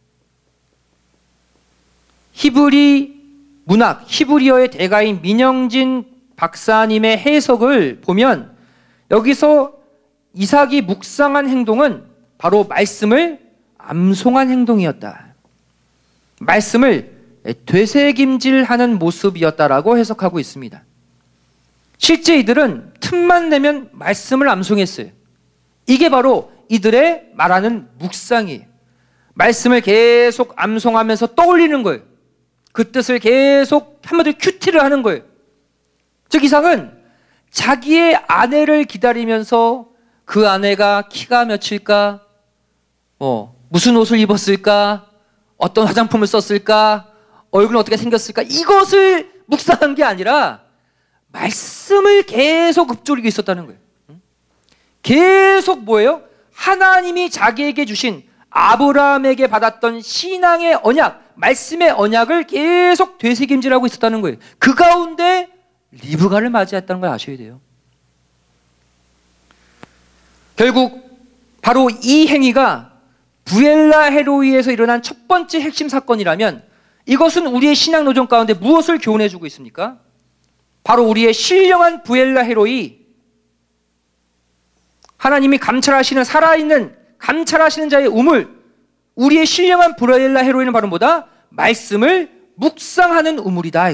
히브리 문학, 히브리어의 대가인 민영진 박사님의 해석을 보면 여기서 이삭이 묵상한 행동은 바로 말씀을 암송한 행동이었다. 말씀을 되새김질하는 모습이었다라고 해석하고 있습니다. 실제 이들은 틈만 내면 말씀을 암송했어요. 이게 바로 이들의 말하는 묵상이에요. 말씀을 계속 암송하면서 떠올리는 거예요. 그 뜻을 계속 한마디로 큐티를 하는 거예요. 즉 이삭은 자기의 아내를 기다리면서 그 아내가 키가 몇일까? 어, 무슨 옷을 입었을까? 어떤 화장품을 썼을까? 얼굴은 어떻게 생겼을까? 이것을 묵상한 게 아니라 말씀을 계속 읊조리고 있었다는 거예요. 계속 뭐예요? 하나님이 자기에게 주신 아브라함에게 받았던 신앙의 언약, 말씀의 언약을 계속 되새김질하고 있었다는 거예요. 그 가운데 리브가를 맞이했다는 걸 아셔야 돼요. 결국 바로 이 행위가 부엘라 헤로이에서 일어난 첫 번째 핵심 사건이라면 이것은 우리의 신앙 노정 가운데 무엇을 교훈해주고 있습니까? 바로 우리의 신령한 부엘라 헤로이, 하나님이 감찰하시는 살아있는 감찰하시는 자의 우물, 우리의 신령한 부엘라 헤로이는 바로 뭐다? 말씀을 묵상하는 우물이다.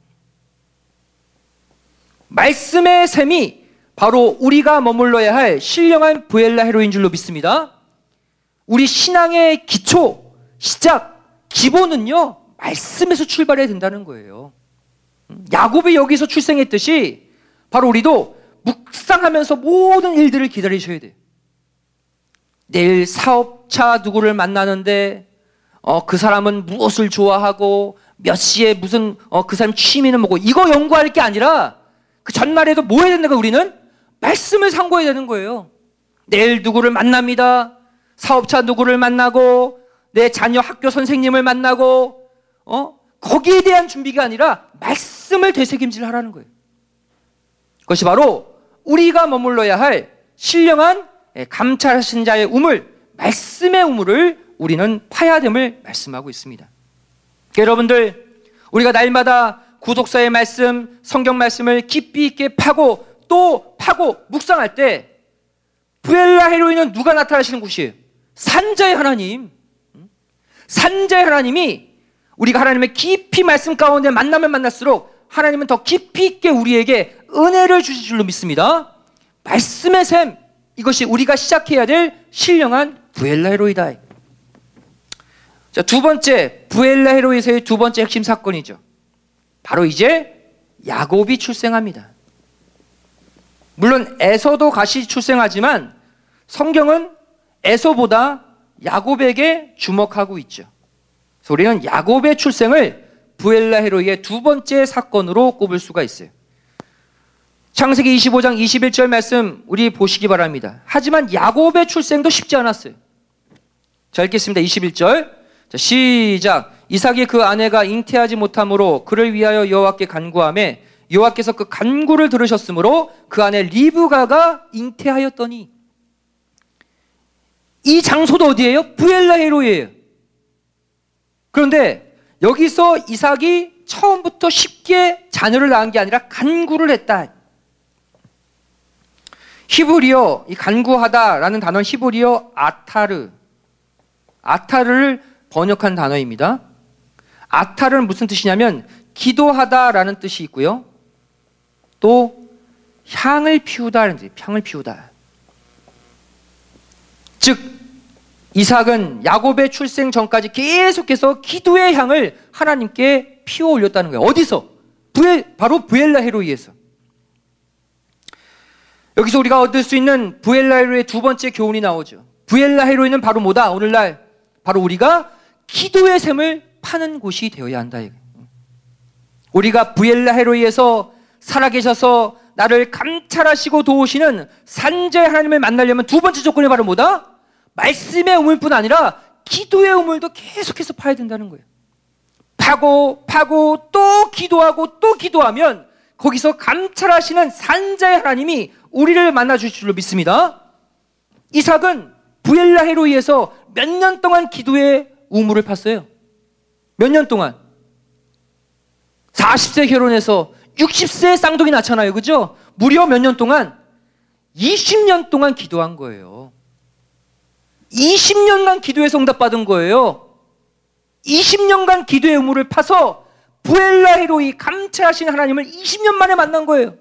말씀의 셈이 바로 우리가 머물러야 할 신령한 부엘라 헤로인 줄로 믿습니다. 우리 신앙의 기초, 시작, 기본은요 말씀에서 출발해야 된다는 거예요. 야곱이 여기서 출생했듯이 바로 우리도 묵상하면서 모든 일들을 기다리셔야 돼요. 내일 사업차 누구를 만나는데 어, 그 사람은 무엇을 좋아하고 몇 시에 무슨 어, 그 사람 취미는 뭐고, 이거 연구할 게 아니라 그 전날에도 뭐 해야 되는 거예요? 우리는 말씀을 상고해야 되는 거예요. 내일 누구를 만납니다. 사업차 누구를 만나고 내 자녀 학교 선생님을 만나고 어? 거기에 대한 준비가 아니라 말씀을 되새김질하라는 거예요. 그것이 바로 우리가 머물러야 할 신령한 감찰하신 자의 우물, 말씀의 우물을 우리는 파야 됨을 말씀하고 있습니다. 여러분들, 우리가 날마다 구독사의 말씀, 성경 말씀을 깊이 있게 파고 또 파고 묵상할 때 부엘라 헤로이는 누가 나타나시는 곳이에요? 산자의 하나님. 산자의 하나님이 우리가 하나님의 깊이 말씀 가운데 만나면 만날수록 하나님은 더 깊이 있게 우리에게 은혜를 주실 줄로 믿습니다. 말씀의 셈, 이것이 우리가 시작해야 될 신령한 부엘라 헤로이다. 자, 두 번째, 브엘라헤로이에서의 두 번째 핵심 사건이죠. 바로 이제 야곱이 출생합니다. 물론 에서도 같이 출생하지만 성경은 에서보다 야곱에게 주목하고 있죠. 그래서 우리는 야곱의 출생을 브엘라헤로이의 두 번째 사건으로 꼽을 수가 있어요. 창세기 이십오 장 이십일 절 말씀 우리 보시기 바랍니다. 하지만 야곱의 출생도 쉽지 않았어요. 자, 읽겠습니다. 이십일 절. 자, 시작. 이삭이 그 아내가 잉태하지 못함으로 그를 위하여 여호와께 간구하매 여호와께서 그 간구를 들으셨으므로 그 아내 리브가가 잉태하였더니. 이 장소도 어디예요? 브엘라헤로이예요. 그런데 여기서 이삭이 처음부터 쉽게 자녀를 낳은 게 아니라 간구를 했다. 히브리어, 이 간구하다라는 단어는 히브리어 아타르, 아타르를 번역한 단어입니다. 아타르는 무슨 뜻이냐면 기도하다라는 뜻이 있고요. 또 향을 피우다라는 뜻, 향을 피우다. 즉 이삭은 야곱의 출생 전까지 계속해서 기도의 향을 하나님께 피워 올렸다는 거예요. 어디서? 부엘, 바로 브엘라헤로이에서. 여기서 우리가 얻을 수 있는 브엘라헤로이의 두 번째 교훈이 나오죠. 브엘라헤로이는 바로 뭐다? 오늘날 바로 우리가 기도의 샘을 파는 곳이 되어야 한다. 우리가 브엘라헤로이에서 살아계셔서 나를 감찰하시고 도우시는 산자의 하나님을 만나려면 두 번째 조건이 바로 뭐다? 말씀의 우물뿐 아니라 기도의 우물도 계속해서 파야 된다는 거예요. 파고 파고 또 기도하고 또 기도하면 거기서 감찰하시는 산자의 하나님이 우리를 만나 주실 줄로 믿습니다. 이삭은 브엘라헤로이에서 몇 년 동안 기도의 우물을 팠어요. 몇 년 동안? 사십 세 결혼해서 육십 세에 쌍둥이 낳잖아요. 그죠? 무려 몇 년 동안? 이십 년 동안 기도한 거예요. 이십 년간 기도에서 응답받은 거예요. 이십 년간 기도의 우물을 파서 브엘라헤로이 감찰하신 하나님을 이십 년 만에 만난 거예요.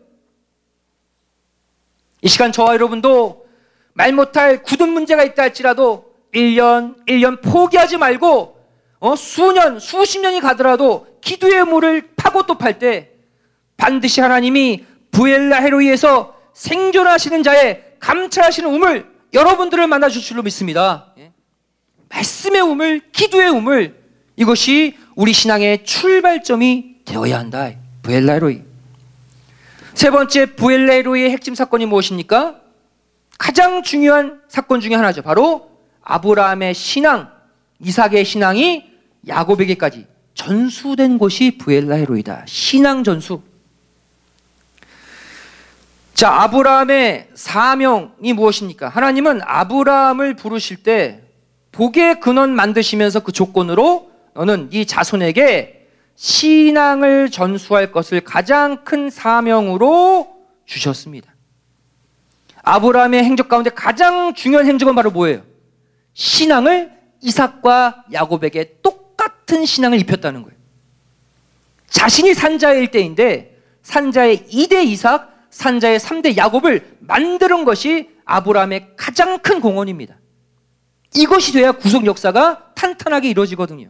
이 시간 저와 여러분도 말 못할 굳은 문제가 있다 할지라도 일 년, 일 년 포기하지 말고 어, 수년, 수십 년이 가더라도 기도의 우물을 파고 또 팔 때 반드시 하나님이 브엘라헤로이에서 생존하시는 자의 감찰하시는 우물 여러분들을 만나 주실 줄로 믿습니다. 예? 말씀의 우물, 기도의 우물, 이것이 우리 신앙의 출발점이 되어야 한다. 브엘라헤로이. 세 번째 브엘라헤로이의 핵심 사건이 무엇입니까? 가장 중요한 사건 중에 하나죠. 바로 아브라함의 신앙, 이삭의 신앙이 야곱에게까지 전수된 곳이 브엘라헤로이다. 신앙 전수. 자, 아브라함의 사명이 무엇입니까? 하나님은 아브라함을 부르실 때 복의 근원 만드시면서 그 조건으로 너는 네 자손에게 신앙을 전수할 것을 가장 큰 사명으로 주셨습니다. 아브라함의 행적 가운데 가장 중요한 행적은 바로 뭐예요? 신앙을 이삭과 야곱에게 똑같은 신앙을 입혔다는 거예요. 자신이 산자의 일대인데 산자의 이대 이삭, 산자의 삼대 야곱을 만드는 것이 아브라함의 가장 큰 공헌입니다. 이것이 돼야 구속 역사가 탄탄하게 이루어지거든요.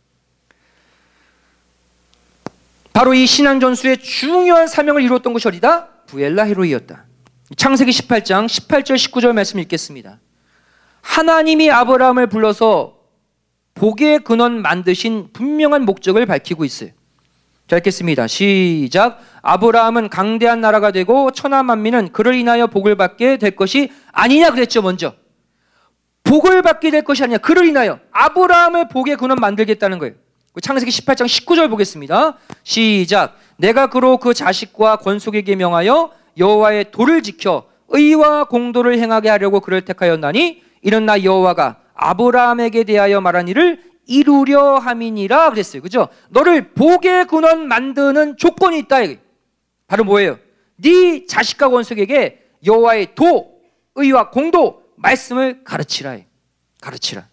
바로 이 신앙 전수의 중요한 사명을 이루었던 것이 어디다? 브엘라헤로이였다. 창세기 십팔 장 십팔 절 십구 절 말씀 읽겠습니다. 하나님이 아브라함을 불러서 복의 근원 만드신 분명한 목적을 밝히고 있어요. 자, 읽겠습니다. 시작. 아브라함은 강대한 나라가 되고 천하 만민은 그를 인하여 복을 받게 될 것이 아니냐 그랬죠. 먼저 복을 받게 될 것이 아니냐, 그를 인하여 아브라함을 복의 근원 만들겠다는 거예요. 창세기 십팔 장 십구 절 보겠습니다. 시작. 내가 그로 그 자식과 권속에게 명하여 여호와의 도를 지켜 의와 공도를 행하게 하려고 그를 택하였나니 이는 나 여호와가 아브라함에게 대하여 말한 일을 이루려 함이니라 그랬어요. 그죠? 너를 복의 근원 만드는 조건이 있다. 바로 뭐예요? 네 자식과 권속에게 여호와의 도, 의와 공도, 말씀을 가르치라. 가르치라.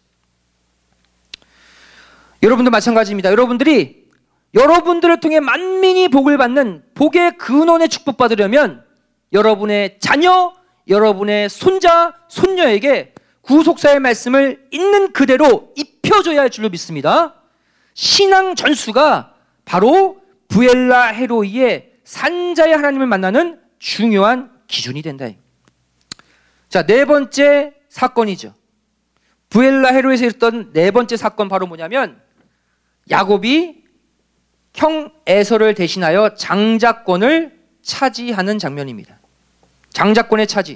여러분도 마찬가지입니다. 여러분들이 여러분들을 통해 만민이 복을 받는 복의 근원의 축복받으려면 여러분의 자녀, 여러분의 손자, 손녀에게 구속사의 말씀을 있는 그대로 입혀줘야 할 줄로 믿습니다. 신앙 전수가 바로 부엘라 헤로이의 산자의 하나님을 만나는 중요한 기준이 된다. 자, 네 번째 사건이죠. 부엘라 헤로이에서 있었던 네 번째 사건 바로 뭐냐면 야곱이 형 에서를 대신하여 장자권을 차지하는 장면입니다. 장자권의 차지.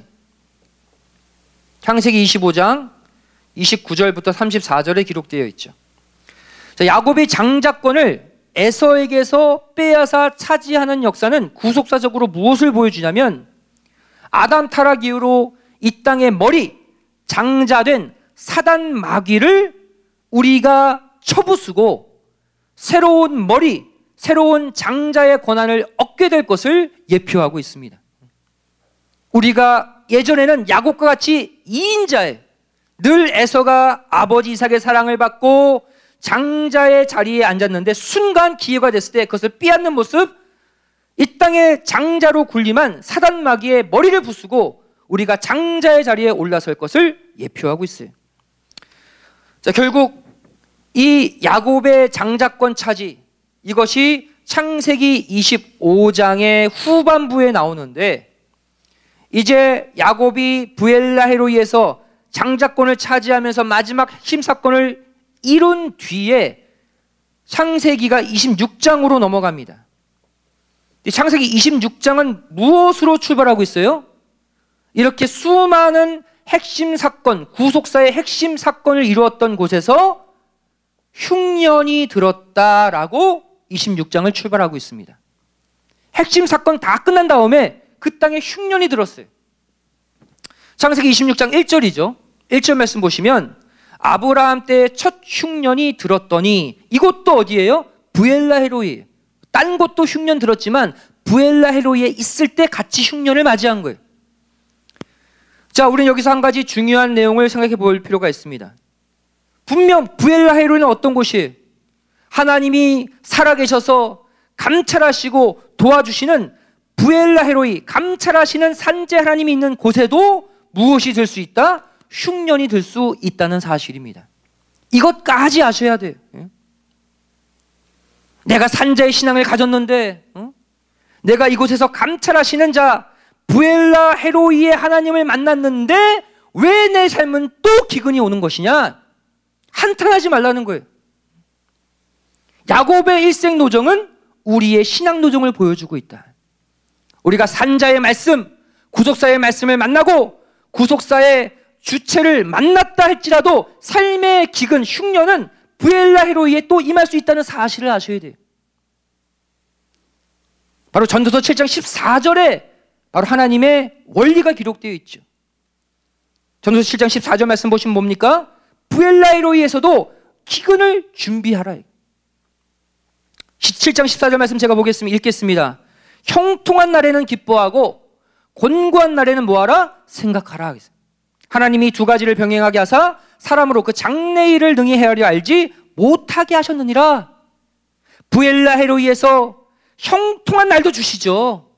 창세기 이십오 장 이십구 절부터 삼십사 절에 기록되어 있죠. 자, 야곱이 장자권을 에서에게서 빼앗아 차지하는 역사는 구속사적으로 무엇을 보여주냐면 아담 타락 이후로 이 땅의 머리, 장자된 사단 마귀를 우리가 쳐부수고 새로운 머리, 새로운 장자의 권한을 얻게 될 것을 예표하고 있습니다. 우리가 예전에는 야곱과 같이 이인자에 늘 에서가 아버지 이삭의 사랑을 받고 장자의 자리에 앉았는데 순간 기회가 됐을 때 그것을 빼앗는 모습, 이 땅의 장자로 군림한 사단 마귀의 머리를 부수고 우리가 장자의 자리에 올라설 것을 예표하고 있어요. 자, 결국 이 야곱의 장자권 차지, 이것이 창세기 이십오 장의 후반부에 나오는데 이제 야곱이 부엘라 헤로이에서 장자권을 차지하면서 마지막 핵심 사건을 이룬 뒤에 창세기가 이십육 장으로 넘어갑니다. 창세기 이십육 장은 무엇으로 출발하고 있어요? 이렇게 수많은 핵심 사건, 구속사의 핵심 사건을 이루었던 곳에서 흉년이 들었다라고 이십육 장을 출발하고 있습니다. 핵심 사건 다 끝난 다음에 그 땅에 흉년이 들었어요. 창세기 이십육 장 일 절이죠. 일 절 말씀 보시면 아브라함 때의 첫 흉년이 들었더니, 이곳도 어디예요? 부엘라 헤로이예요. 딴 곳도 흉년 들었지만 부엘라 헤로이에 있을 때 같이 흉년을 맞이한 거예요. 자, 우리는 여기서 한 가지 중요한 내용을 생각해 볼 필요가 있습니다. 분명 부엘라 헤로이는 어떤 곳이에요? 하나님이 살아계셔서 감찰하시고 도와주시는 부엘라 헤로이, 감찰하시는 산재 하나님이 있는 곳에도 무엇이 될 수 있다? 흉년이 들 수 있다는 사실입니다. 이것까지 아셔야 돼요. 내가 산자의 신앙을 가졌는데, 어? 내가 이곳에서 감찰하시는 자 부엘라 헤로이의 하나님을 만났는데 왜 내 삶은 또 기근이 오는 것이냐? 한탄하지 말라는 거예요. 야곱의 일생 노정은 우리의 신앙 노정을 보여주고 있다. 우리가 산자의 말씀, 구속사의 말씀을 만나고 구속사의 주체를 만났다 할지라도 삶의 기근, 흉년은 부엘라 헤로이에 또 임할 수 있다는 사실을 아셔야 돼요. 바로 전도서 칠 장 십사 절에 바로 하나님의 원리가 기록되어 있죠. 전도서 칠 장 십사 절 말씀 보시면 뭡니까? 부엘라 헤로이에서도 기근을 준비하라. 칠 장 십사 절 말씀 제가 보겠습니다. 읽겠습니다. 형통한 날에는 기뻐하고 곤고한 날에는 뭐하라? 생각하라. 하나님이 두 가지를 병행하게 하사 사람으로 그 장래일을 능히 헤아려 알지 못하게 하셨느니라. 부엘라 헤로이에서 형통한 날도 주시죠.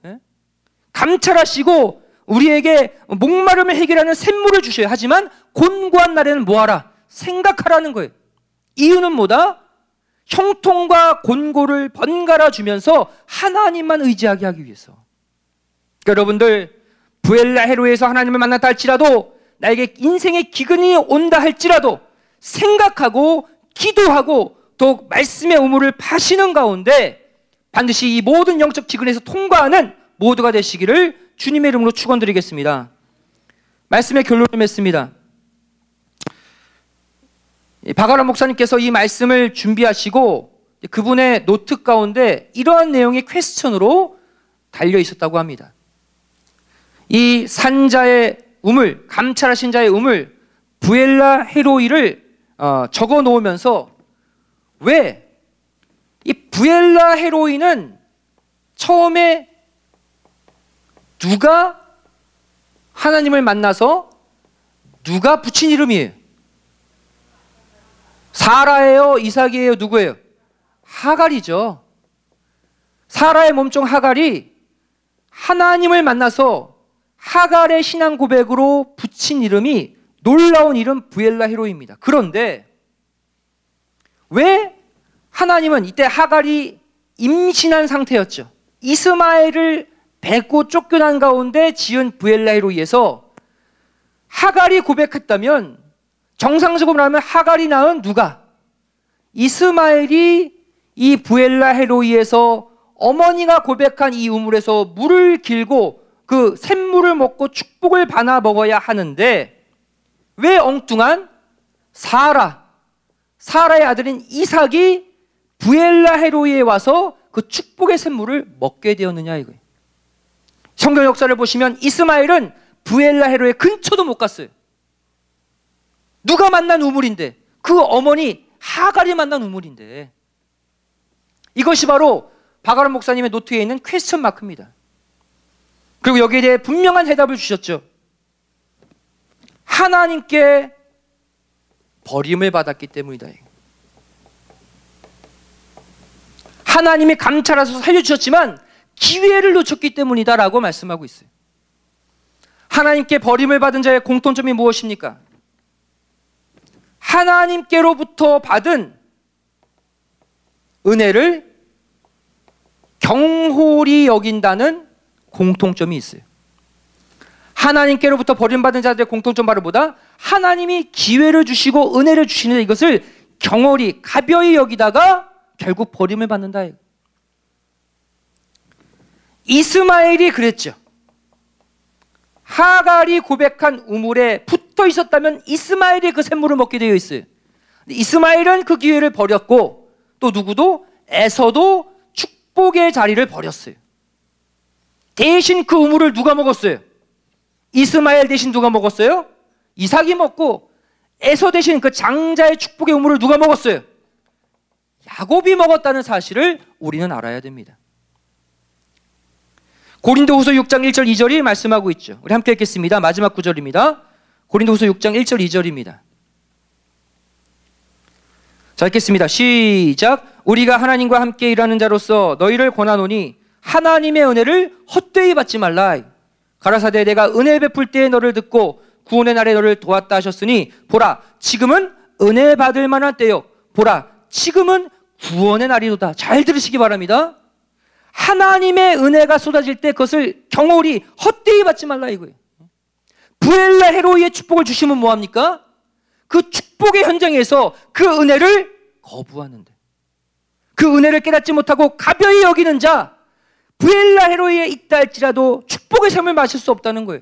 감찰하시고 우리에게 목마름을 해결하는 샘물을 주셔요. 하지만 곤고한 날에는 뭐하라? 생각하라는 거예요. 이유는 뭐다? 형통과 곤고를 번갈아 주면서 하나님만 의지하게 하기 위해서. 그러니까 여러분들, 부엘라 헤로이에서 하나님을 만났다 할지라도, 나에게 인생의 기근이 온다 할지라도 생각하고 기도하고 또 말씀의 우물을 파시는 가운데 반드시 이 모든 영적 기근에서 통과하는 모두가 되시기를 주님의 이름으로 축원드리겠습니다. 말씀의 결론을 맺습니다. 박아람 목사님께서 이 말씀을 준비하시고 그분의 노트 가운데 이러한 내용이 퀘스천으로 달려 있었다고 합니다. 이 산자의 우물, 감찰하신 자의 우물, 부엘라 헤로이를 어, 적어 놓으면서 왜 이 부엘라 헤로이는 처음에 누가 하나님을 만나서 누가 붙인 이름이에요? 사라예요? 이삭이에요? 누구예요? 하갈이죠. 사라의 몸종 하갈이 하나님을 만나서 하갈의 신앙 고백으로 붙인 이름이 놀라운 이름 부엘라 헤로이입니다. 그런데 왜 하나님은 이때 하갈이 임신한 상태였죠. 이스마엘을 뱉고 쫓겨난 가운데 지은 부엘라 헤로이에서 하갈이 고백했다면, 정상적으로 하면 하갈이 낳은 누가? 이스마엘이 이 부엘라 헤로이에서 어머니가 고백한 이 우물에서 물을 길고 그 샘물을 먹고 축복을 받아 먹어야 하는데, 왜 엉뚱한 사라, 사라의 아들인 이삭이 부엘라 헤로이에 와서 그 축복의 샘물을 먹게 되었느냐 이거예요. 성경 역사를 보시면 이스마엘은 부엘라 헤로이 근처도 못 갔어요. 누가 만난 우물인데, 그 어머니 하갈이 만난 우물인데. 이것이 바로 박아람 목사님의 노트에 있는 퀘스천 마크입니다. 그리고 여기에 대해 분명한 해답을 주셨죠. 하나님께 버림을 받았기 때문이다. 하나님이 감찰하셔서 살려주셨지만 기회를 놓쳤기 때문이다 라고 말씀하고 있어요. 하나님께 버림을 받은 자의 공통점이 무엇입니까? 하나님께로부터 받은 은혜를 경홀히 여긴다는 공통점이 있어요. 하나님께로부터 버림받은 자들의 공통점 바로 뭐다? 하나님이 기회를 주시고 은혜를 주시는데 이것을 경홀히 가벼이 여기다가 결국 버림을 받는다. 이스마엘이 그랬죠. 하갈이 고백한 우물에 붙어 있었다면 이스마엘이 그 샘물을 먹게 되어 있어요. 이스마엘은 그 기회를 버렸고, 또 누구도? 에서도 축복의 자리를 버렸어요. 대신 그 우물을 누가 먹었어요? 이스마엘 대신 누가 먹었어요? 이삭이 먹고, 에서 대신 그 장자의 축복의 우물을 누가 먹었어요? 야곱이 먹었다는 사실을 우리는 알아야 됩니다. 고린도후서 육 장 일 절 이 절이 말씀하고 있죠. 우리 함께 읽겠습니다. 마지막 구절입니다. 고린도후서 육 장 일 절 이 절입니다. 자, 읽겠습니다. 시작. 우리가 하나님과 함께 일하는 자로서 너희를 권하노니 하나님의 은혜를 헛되이 받지 말라. 가라사대 내가 은혜 베풀 때에 너를 듣고 구원의 날에 너를 도왔다 하셨으니 보라 지금은 은혜 받을 만한 때요, 보라 지금은 구원의 날이로다. 잘 들으시기 바랍니다. 하나님의 은혜가 쏟아질 때 그것을 경홀히 헛되이 받지 말라 이거예요. 부엘라 헤로이의 축복을 주시면 뭐합니까? 그 축복의 현장에서 그 은혜를 거부하는데, 그 은혜를 깨닫지 못하고 가벼이 여기는 자, 부엘라 헤로이에 있다 할지라도 축복의 샘을 마실 수 없다는 거예요.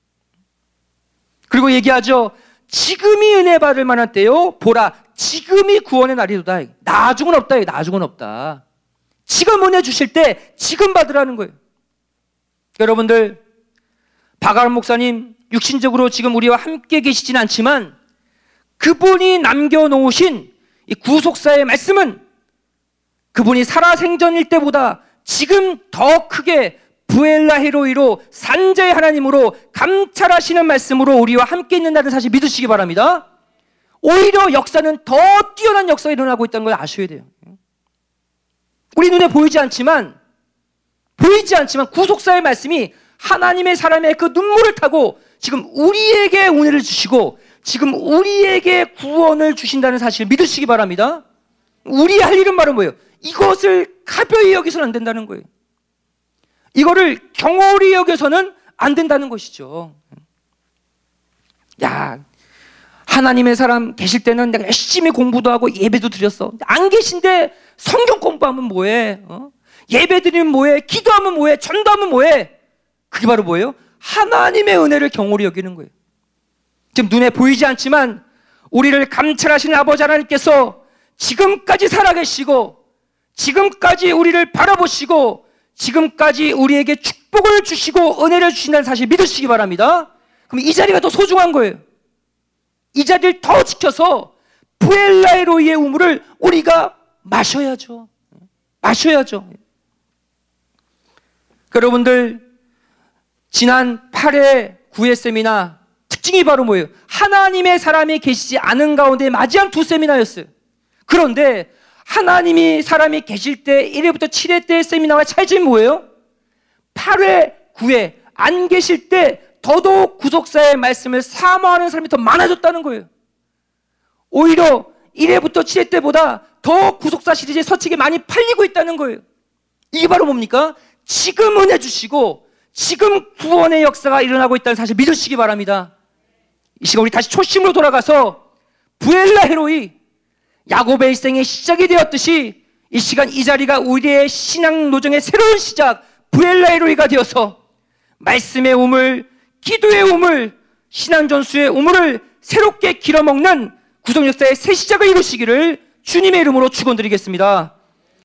그리고 얘기하죠. 지금이 은혜 받을 만한 때요, 보라 지금이 구원의 날이로다. 나중은 없다. 나중은 없다. 지금 은혜 주실 때 지금 받으라는 거예요. 여러분들, 박아람 목사님 육신적으로 지금 우리와 함께 계시진 않지만 그분이 남겨놓으신 이 구속사의 말씀은 그분이 살아생전일 때보다 지금 더 크게 부엘라 헤로이로 산자의 하나님으로 감찰하시는 말씀으로 우리와 함께 있는다는 사실 믿으시기 바랍니다. 오히려 역사는 더 뛰어난 역사가 일어나고 있다는 걸 아셔야 돼요. 우리 눈에 보이지 않지만 보이지 않지만 구속사의 말씀이 하나님의 사람의 그 눈물을 타고 지금 우리에게 은혜를 주시고 지금 우리에게 구원을 주신다는 사실을 믿으시기 바랍니다. 우리 할 일은 바로 뭐예요? 이것을 가벼이 여기서는 안 된다는 거예요. 이거를 경홀히 여겨서는 안 된다는 것이죠. 야, 하나님의 사람 계실 때는 내가 열심히 공부도 하고 예배도 드렸어. 안 계신데 성경 공부하면 뭐해? 어? 예배 드리면 뭐해? 기도하면 뭐해? 전도하면 뭐해? 그게 바로 뭐예요? 하나님의 은혜를 경홀히 여기는 거예요. 지금 눈에 보이지 않지만 우리를 감찰하시는 아버지 하나님께서 지금까지 살아계시고 지금까지 우리를 바라보시고 지금까지 우리에게 축복을 주시고 은혜를 주신다는 사실 믿으시기 바랍니다. 그럼 이 자리가 더 소중한 거예요. 이 자리를 더 지켜서 부엘라 헤로이의 우물을 우리가 마셔야죠. 마셔야죠. 여러분들, 지난 팔 회, 구 회 세미나 특징이 바로 뭐예요? 하나님의 사람이 계시지 않은 가운데 맞이한 두 세미나였어요. 그런데 하나님이 사람이 계실 때 일 회부터 칠 회 때 세미나와 차이점이 뭐예요? 팔 회, 구 회 안 계실 때 더더욱 구속사의 말씀을 사모하는 사람이 더 많아졌다는 거예요. 오히려 일 회부터 칠 회 때보다 더 구속사 시리즈의 서책이 많이 팔리고 있다는 거예요. 이게 바로 뭡니까? 지금 은혜 주시고 지금 구원의 역사가 일어나고 있다는 사실 믿으시기 바랍니다. 이 시간 우리 다시 초심으로 돌아가서 부엘라 헤로이, 야곱의 일생의 시작이 되었듯이 이 시간 이 자리가 우리의 신앙 노정의 새로운 시작, 부엘라 헤로이가 되어서 말씀의 우물, 기도의 우물, 신앙 전수의 우물을 새롭게 길어먹는 구속 역사의 새 시작을 이루시기를 주님의 이름으로 축원드리겠습니다.